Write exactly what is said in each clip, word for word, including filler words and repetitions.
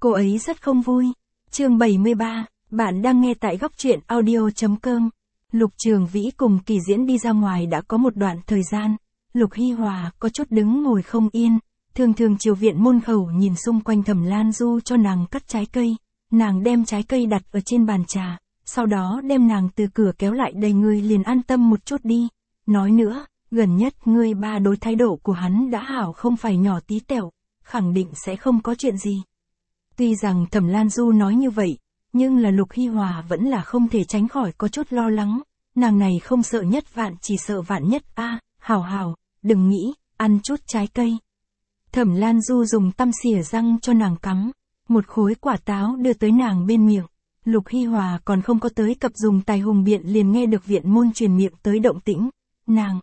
Cô ấy rất không vui. Chương bảy mươi ba, bạn đang nghe tại góc truyện audio chấm com. Lục Trường Vĩ cùng Kỳ Diễn đi ra ngoài đã có một đoạn thời gian. Lục Hy Hòa có chút đứng ngồi không yên, thường thường chiều viện môn khẩu nhìn xung quanh Thẩm Lan Du cho nàng cắt trái cây. Nàng đem trái cây đặt ở trên bàn trà, sau đó đem nàng từ cửa kéo lại đây, ngươi liền an tâm một chút đi. Nói nữa, gần nhất ngươi ba đối thái độ của hắn đã hảo không phải nhỏ tí tẹo, khẳng định sẽ không có chuyện gì. Tuy rằng Thẩm Lan Du nói như vậy, nhưng là Lục Hy Hòa vẫn là không thể tránh khỏi có chút lo lắng. Nàng này không sợ nhất vạn chỉ sợ vạn nhất a. À, hảo hảo, đừng nghĩ, ăn chút trái cây. Thẩm Lan Du dùng tăm xỉa răng cho nàng cắm, một khối quả táo đưa tới nàng bên miệng. Lục Hy Hòa còn không có tới cập dùng tài hùng biện liền nghe được viện môn truyền miệng tới động tĩnh. Nàng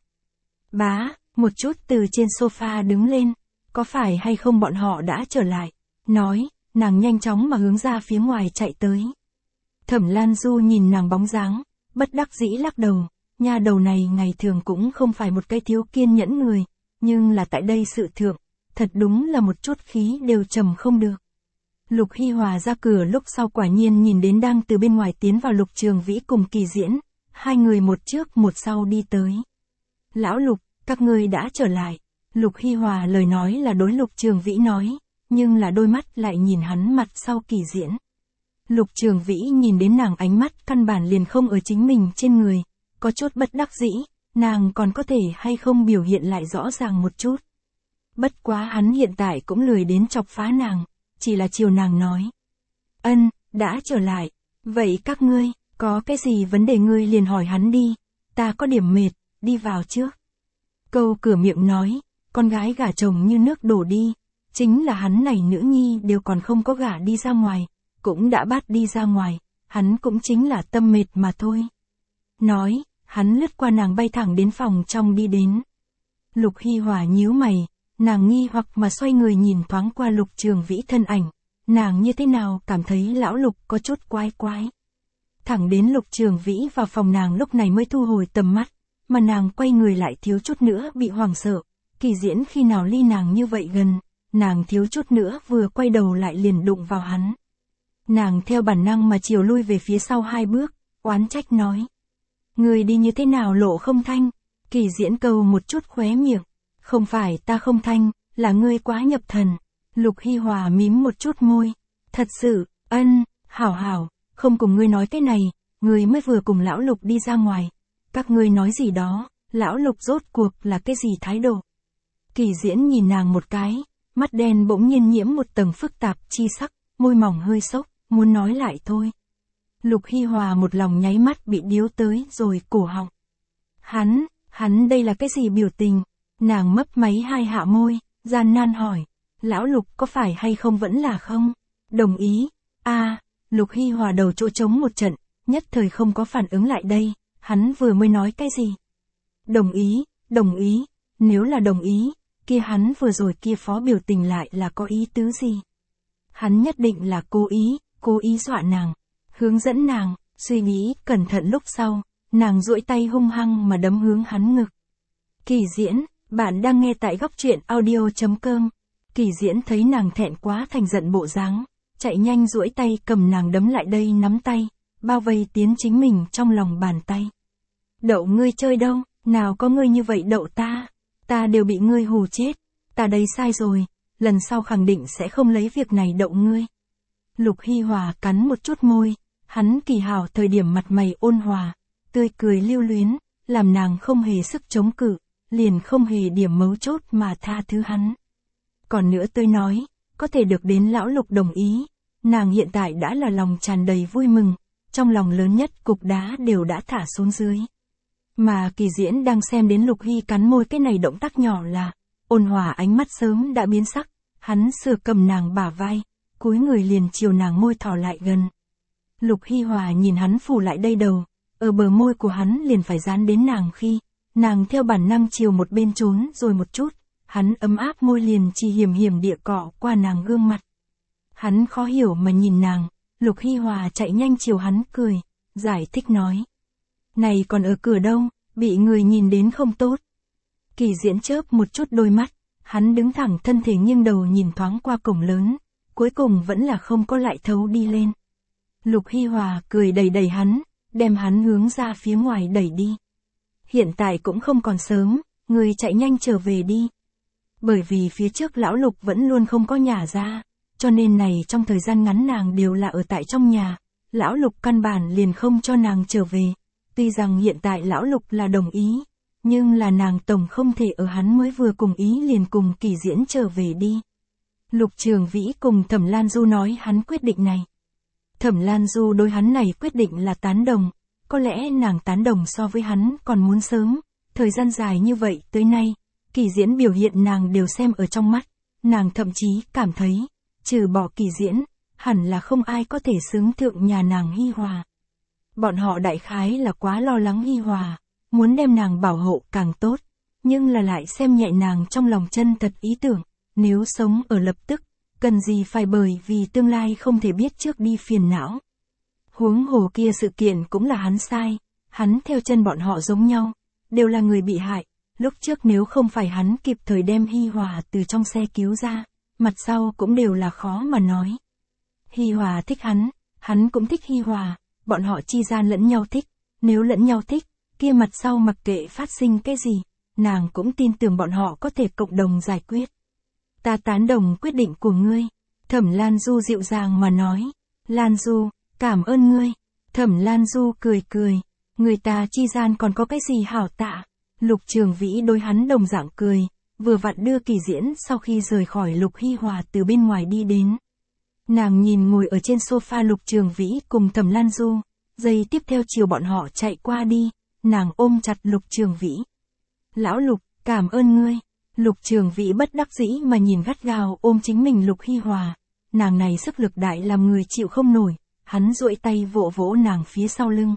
bá, một chút từ trên sofa đứng lên, có phải hay không bọn họ đã trở lại? Nói, nàng nhanh chóng mà hướng ra phía ngoài chạy tới. Thẩm Lan Du nhìn nàng bóng dáng, bất đắc dĩ lắc đầu, nha đầu này ngày thường cũng không phải một cái thiếu kiên nhẫn người, nhưng là tại đây sự thượng, thật đúng là một chút khí đều trầm không được. Lục Hy Hòa ra cửa lúc sau quả nhiên nhìn đến đang từ bên ngoài tiến vào Lục Trường Vĩ cùng Kỳ Diễn, hai người một trước một sau đi tới. Lão Lục, các ngươi đã trở lại. Lục Hy Hòa lời nói là đối Lục Trường Vĩ nói, nhưng là đôi mắt lại nhìn hắn mặt sau Kỳ Diễn. Lục Trường Vĩ nhìn đến nàng ánh mắt căn bản liền không ở chính mình trên người, có chút bất đắc dĩ, nàng còn có thể hay không biểu hiện lại rõ ràng một chút. Bất quá hắn hiện tại cũng lười đến chọc phá nàng, chỉ là chiều nàng nói. Ân, đã trở lại, vậy các ngươi, có cái gì vấn đề ngươi liền hỏi hắn đi, ta có điểm mệt, đi vào trước. Câu cửa miệng nói, con gái gả chồng như nước đổ đi, chính là hắn này nữ nhi đều còn không có gả đi ra ngoài, cũng đã bắt đi ra ngoài, hắn cũng chính là tâm mệt mà thôi. Nói, hắn lướt qua nàng bay thẳng đến phòng trong đi đến. Lục Hy Hòa nhíu mày, nàng nghi hoặc mà xoay người nhìn thoáng qua Lục Trường Vĩ thân ảnh, nàng như thế nào cảm thấy lão Lục có chút quái quái. Thẳng đến Lục Trường Vĩ vào phòng nàng lúc này mới thu hồi tầm mắt, mà nàng quay người lại thiếu chút nữa bị hoảng sợ. Kỳ Diễn khi nào ly nàng như vậy gần, nàng thiếu chút nữa vừa quay đầu lại liền đụng vào hắn. Nàng theo bản năng mà chiều lui về phía sau hai bước, oán trách nói. Người đi như thế nào lộ không thanh? Kỳ Diễn câu một chút khóe miệng. Không phải ta không thanh, là ngươi quá nhập thần. Lục Hy Hòa mím một chút môi. Thật sự, ân, hảo hảo, không cùng ngươi nói cái này, ngươi mới vừa cùng lão Lục đi ra ngoài. Các ngươi nói gì đó, lão Lục rốt cuộc là cái gì thái độ? Kỳ Diễn nhìn nàng một cái, mắt đen bỗng nhiên nhiễm một tầng phức tạp chi sắc, môi mỏng hơi sốc, muốn nói lại thôi. Lục Hy Hòa một lòng nháy mắt bị điếu tới rồi cổ họng. Hắn, hắn đây là cái gì biểu tình? Nàng mấp máy hai hạ môi, gian nan hỏi, lão Lục có phải hay không vẫn là không? Đồng ý, a. À, Lục Hy Hòa đầu chỗ trống một trận, nhất thời không có phản ứng lại đây, hắn vừa mới nói cái gì? Đồng ý, đồng ý, nếu là đồng ý, kia hắn vừa rồi kia phó biểu tình lại là có ý tứ gì? Hắn nhất định là cố ý, cố ý dọa nàng, hướng dẫn nàng, suy nghĩ cẩn thận lúc sau, nàng duỗi tay hung hăng mà đấm hướng hắn ngực. Kỳ Diễn, bạn đang nghe tại góc truyện audio chấm com. Kỳ Diễn thấy nàng thẹn quá thành giận bộ dáng, chạy nhanh duỗi tay cầm nàng đấm lại đây nắm tay, bao vây tiến chính mình trong lòng bàn tay. Đậu ngươi chơi đâu, nào có ngươi như vậy đậu ta, ta đều bị ngươi hù chết, ta đây sai rồi, lần sau khẳng định sẽ không lấy việc này đậu ngươi. Lục Hy Hòa cắn một chút môi, hắn Kỳ hảo thời điểm mặt mày ôn hòa, tươi cười lưu luyến, làm nàng không hề sức chống cự, liền không hề điểm mấu chốt mà tha thứ hắn. Còn nữa tôi nói, có thể được đến lão Lục đồng ý, nàng hiện tại đã là lòng tràn đầy vui mừng, trong lòng lớn nhất cục đá đều đã thả xuống dưới. Mà Kỳ Diễn đang xem đến Lục Hy cắn môi cái này động tác nhỏ là, ôn hòa ánh mắt sớm đã biến sắc, hắn sửa cầm nàng bả vai, cúi người liền chiều nàng môi thò lại gần. Lục Hy Hòa nhìn hắn phủ lại đây đầu, ở bờ môi của hắn liền phải dán đến nàng khi, nàng theo bản năng chiều một bên trốn rồi một chút, hắn ấm áp môi liền chỉ hiểm hiểm địa cọ qua nàng gương mặt. Hắn khó hiểu mà nhìn nàng, Lục Hy Hòa chạy nhanh chiều hắn cười, giải thích nói. Này còn ở cửa đâu, bị người nhìn đến không tốt. Kỳ Diễn chớp một chút đôi mắt, hắn đứng thẳng thân thể nghiêng đầu nhìn thoáng qua cổng lớn, cuối cùng vẫn là không có lại thấu đi lên. Lục Hy Hòa cười đẩy đẩy hắn, đem hắn hướng ra phía ngoài đẩy đi. Hiện tại cũng không còn sớm, người chạy nhanh trở về đi. Bởi vì phía trước lão Lục vẫn luôn không có nhà ra, cho nên này trong thời gian ngắn nàng đều là ở tại trong nhà, lão Lục căn bản liền không cho nàng trở về. Tuy rằng hiện tại lão Lục là đồng ý, nhưng là nàng tổng không thể ở hắn mới vừa cùng ý liền cùng Kỳ Diễn trở về đi. Lục Trường Vĩ cùng Thẩm Lan Du nói hắn quyết định này. Thẩm Lan Du đối hắn này quyết định là tán đồng, có lẽ nàng tán đồng so với hắn còn muốn sớm, thời gian dài như vậy tới nay, Kỳ Diễn biểu hiện nàng đều xem ở trong mắt, nàng thậm chí cảm thấy, trừ bỏ Kỳ Diễn, hẳn là không ai có thể xứng thượng nhà nàng Hi Hòa. Bọn họ đại khái là quá lo lắng Hi Hòa, muốn đem nàng bảo hộ càng tốt, nhưng là lại xem nhẹ nàng trong lòng chân thật ý tưởng, nếu sống ở lập tức, cần gì phải bởi vì tương lai không thể biết trước đi phiền não. Huống hồ kia sự kiện cũng là hắn sai, hắn theo chân bọn họ giống nhau, đều là người bị hại, lúc trước nếu không phải hắn kịp thời đem Hi Hòa từ trong xe cứu ra, mặt sau cũng đều là khó mà nói. Hi Hòa thích hắn, hắn cũng thích Hi Hòa, bọn họ chi gian lẫn nhau thích, nếu lẫn nhau thích, kia mặt sau mặc kệ phát sinh cái gì, nàng cũng tin tưởng bọn họ có thể cộng đồng giải quyết. Ta tán đồng quyết định của ngươi, Thẩm Lan Du dịu dàng mà nói. Lan Du, cảm ơn ngươi. Thẩm Lan Du cười cười, người ta chi gian còn có cái gì hảo tạ. Lục Trường Vĩ đối hắn đồng dạng cười, vừa vặn đưa Kỳ Diễn sau khi rời khỏi Lục Hy Hòa từ bên ngoài đi đến. Nàng nhìn ngồi ở trên sofa Lục Trường Vĩ cùng Thẩm Lan Du, giây tiếp theo chiều bọn họ chạy qua đi, nàng ôm chặt Lục Trường Vĩ. Lão Lục, cảm ơn ngươi. Lục Trường Vĩ bất đắc dĩ mà nhìn gắt gao ôm chính mình Lục Hy Hòa, nàng này sức lực đại làm người chịu không nổi, hắn duỗi tay vỗ vỗ nàng phía sau lưng.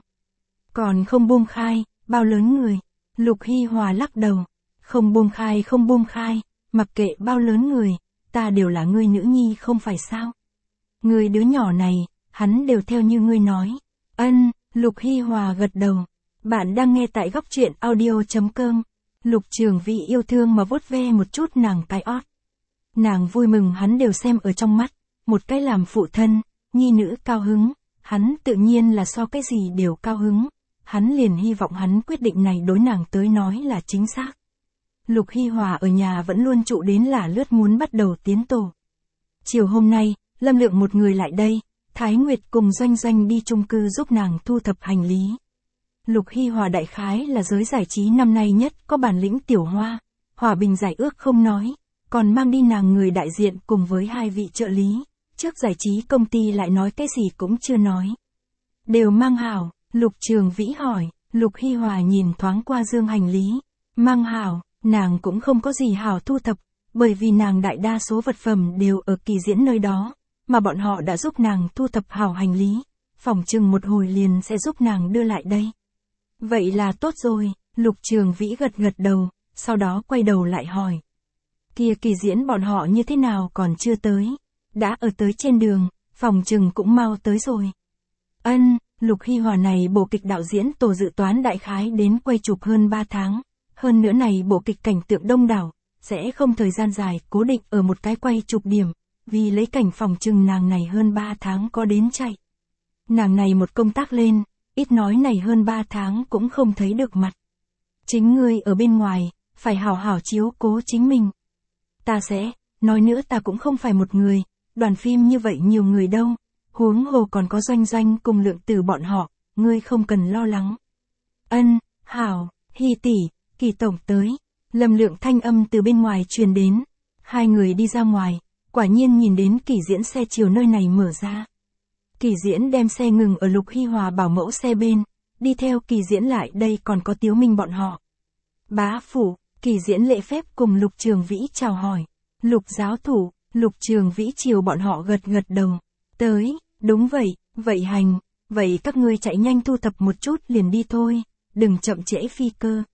Còn không buông khai, bao lớn người. Lục Hy Hòa lắc đầu, không buông khai không buông khai, mặc kệ bao lớn người, ta đều là ngươi nữ nhi không phải sao. Người đứa nhỏ này, hắn đều theo như ngươi nói. Ân, Lục Hy Hòa gật đầu. Bạn đang nghe tại góc truyện audio chấm com. Lục Trường Vĩ yêu thương mà vuốt ve một chút nàng cái ót. Nàng vui mừng hắn đều xem ở trong mắt, một cái làm phụ thân, nhi nữ cao hứng, hắn tự nhiên là so cái gì đều cao hứng, hắn liền hy vọng hắn quyết định này đối nàng tới nói là chính xác. Lục Hy Hòa ở nhà vẫn luôn trụ đến là lướt muốn bắt đầu tiến tổ. Chiều hôm nay, Lâm Lượng một người lại đây, Thái Nguyệt cùng Doanh Doanh đi chung cư giúp nàng thu thập hành lý. Lục Hy Hòa đại khái là giới giải trí năm nay nhất có bản lĩnh tiểu hoa, hòa bình giải ước không nói, còn mang đi nàng người đại diện cùng với hai vị trợ lý, trước giải trí công ty lại nói cái gì cũng chưa nói. Đều mang hảo, Lục Trường Vĩ hỏi, Lục Hy Hòa nhìn thoáng qua dương hành lý, mang hảo, nàng cũng không có gì hảo thu thập, bởi vì nàng đại đa số vật phẩm đều ở Kỳ Diễn nơi đó, mà bọn họ đã giúp nàng thu thập hảo hành lý, phỏng chừng một hồi liền sẽ giúp nàng đưa lại đây. Vậy là tốt rồi, Lục Trường Vĩ gật gật đầu, sau đó quay đầu lại hỏi. Kia Kỳ Diễn bọn họ như thế nào còn chưa tới? Đã ở tới trên đường, phỏng chừng cũng mau tới rồi. Ân, Lục Hy Hòa này bộ kịch đạo diễn tổ dự toán đại khái đến quay chụp hơn ba tháng. Hơn nữa này bộ kịch cảnh tượng đông đảo, sẽ không thời gian dài cố định ở một cái quay chụp điểm, vì lấy cảnh phỏng chừng nàng này hơn ba tháng có đến chạy. Nàng này một công tác lên, ít nói này hơn ba tháng cũng không thấy được mặt. Chính ngươi ở bên ngoài, phải hảo hảo chiếu cố chính mình. Ta sẽ, nói nữa ta cũng không phải một người, đoàn phim như vậy nhiều người đâu, huống hồ còn có Doanh Doanh cùng Lượng Tử bọn họ, ngươi không cần lo lắng. Ân, hảo, Hi tỷ, Kỳ tổng tới. Lâm Lượng thanh âm từ bên ngoài truyền đến. Hai người đi ra ngoài, quả nhiên nhìn đến Kỳ Diễn xe chiều nơi này mở ra. Kỳ Diễn đem xe ngừng ở Lục Hy Hòa bảo mẫu xe bên, đi theo Kỳ Diễn lại đây còn có Tiếu Minh bọn họ. Bá phủ, Kỳ Diễn lễ phép cùng Lục Trường Vĩ chào hỏi. Lục giáo thủ, Lục Trường Vĩ chiều bọn họ gật gật đầu. Tới, đúng vậy, vậy hành, vậy các ngươi chạy nhanh thu thập một chút liền đi thôi, đừng chậm trễ phi cơ.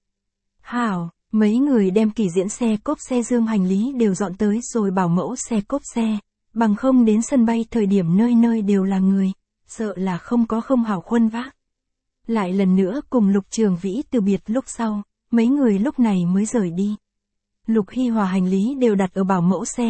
Hảo, mấy người đem Kỳ Diễn xe cốp xe dương hành lý đều dọn tới rồi bảo mẫu xe cốp xe, bằng không đến sân bay thời điểm nơi nơi đều là người, sợ là không có không hảo khuân vác. Lại lần nữa cùng Lục Trường Vĩ từ biệt lúc sau, mấy người lúc này mới rời đi. Lục Hy Hòa hành lý đều đặt ở bảo mẫu xe,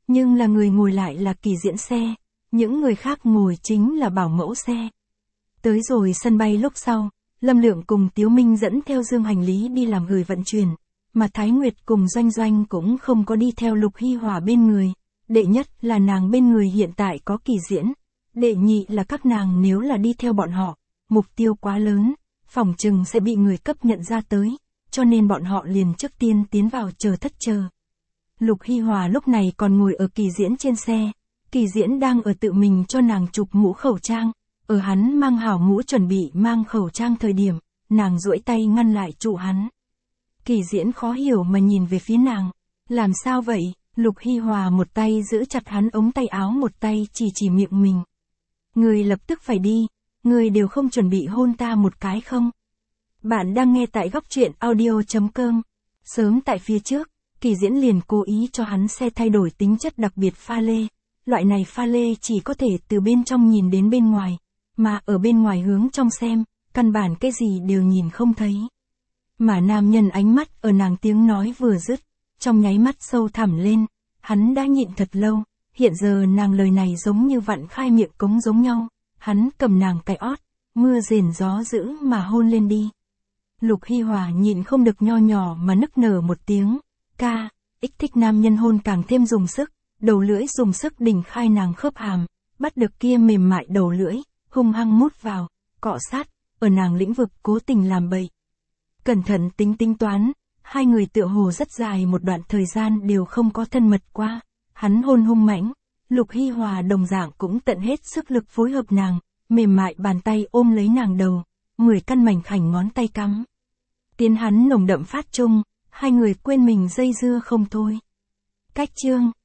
Nhưng là người ngồi lại là Kỳ Diễn xe, những người khác ngồi chính là bảo mẫu xe. Tới rồi sân bay lúc sau, Lâm Lượng cùng Tiếu Minh dẫn theo dương hành lý đi làm gửi vận chuyển, mà Thái Nguyệt cùng Doanh Doanh cũng không có đi theo Lục Hy Hòa bên người. Đệ nhất là nàng bên người hiện tại có Kỳ Diễn, đệ nhị là các nàng nếu là đi theo bọn họ, mục tiêu quá lớn, phỏng chừng sẽ bị người cấp nhận ra tới, cho nên bọn họ liền trước tiên tiến vào chờ thất chờ. Lục Hy Hòa lúc này còn ngồi ở Kỳ Diễn trên xe, Kỳ Diễn đang ở tự mình cho nàng chụp mũ khẩu trang, ở hắn mang hảo mũ chuẩn bị mang khẩu trang thời điểm, nàng duỗi tay ngăn lại trụ hắn. Kỳ Diễn khó hiểu mà nhìn về phía nàng, làm sao vậy? Lục Hy Hòa một tay giữ chặt hắn ống tay áo, một tay chỉ chỉ miệng mình. Người lập tức phải đi, người đều không chuẩn bị hôn ta một cái không? Bạn đang nghe tại góc truyện audio chấm com. Sớm tại phía trước, Kỳ Diễn liền cố ý cho hắn xe thay đổi tính chất đặc biệt pha lê. Loại này pha lê chỉ có thể từ bên trong nhìn đến bên ngoài, mà ở bên ngoài hướng trong xem, căn bản cái gì đều nhìn không thấy. Mà nam nhân ánh mắt ở nàng tiếng nói vừa dứt, trong nháy mắt sâu thẳm lên, hắn đã nhịn thật lâu, hiện giờ nàng lời này giống như vặn khai miệng cống giống nhau, hắn cầm nàng cái ót, mưa rền gió dữ mà hôn lên đi. Lục Hy Hòa nhịn không được nho nhỏ mà nức nở một tiếng, ca, ích thích nam nhân hôn càng thêm dùng sức, đầu lưỡi dùng sức đỉnh khai nàng khớp hàm, bắt được kia mềm mại đầu lưỡi, hung hăng mút vào, cọ sát, ở nàng lĩnh vực cố tình làm bậy. Cẩn thận tính tính toán, hai người tựa hồ rất dài một đoạn thời gian đều không có thân mật qua, hắn hôn hung mãnh, Lục Hy Hòa đồng dạng cũng tận hết sức lực phối hợp nàng, mềm mại bàn tay ôm lấy nàng đầu, mười căn mảnh khảnh ngón tay cắm. Tiến hắn nồng đậm phát trung, hai người quên mình dây dưa không thôi. Cách chương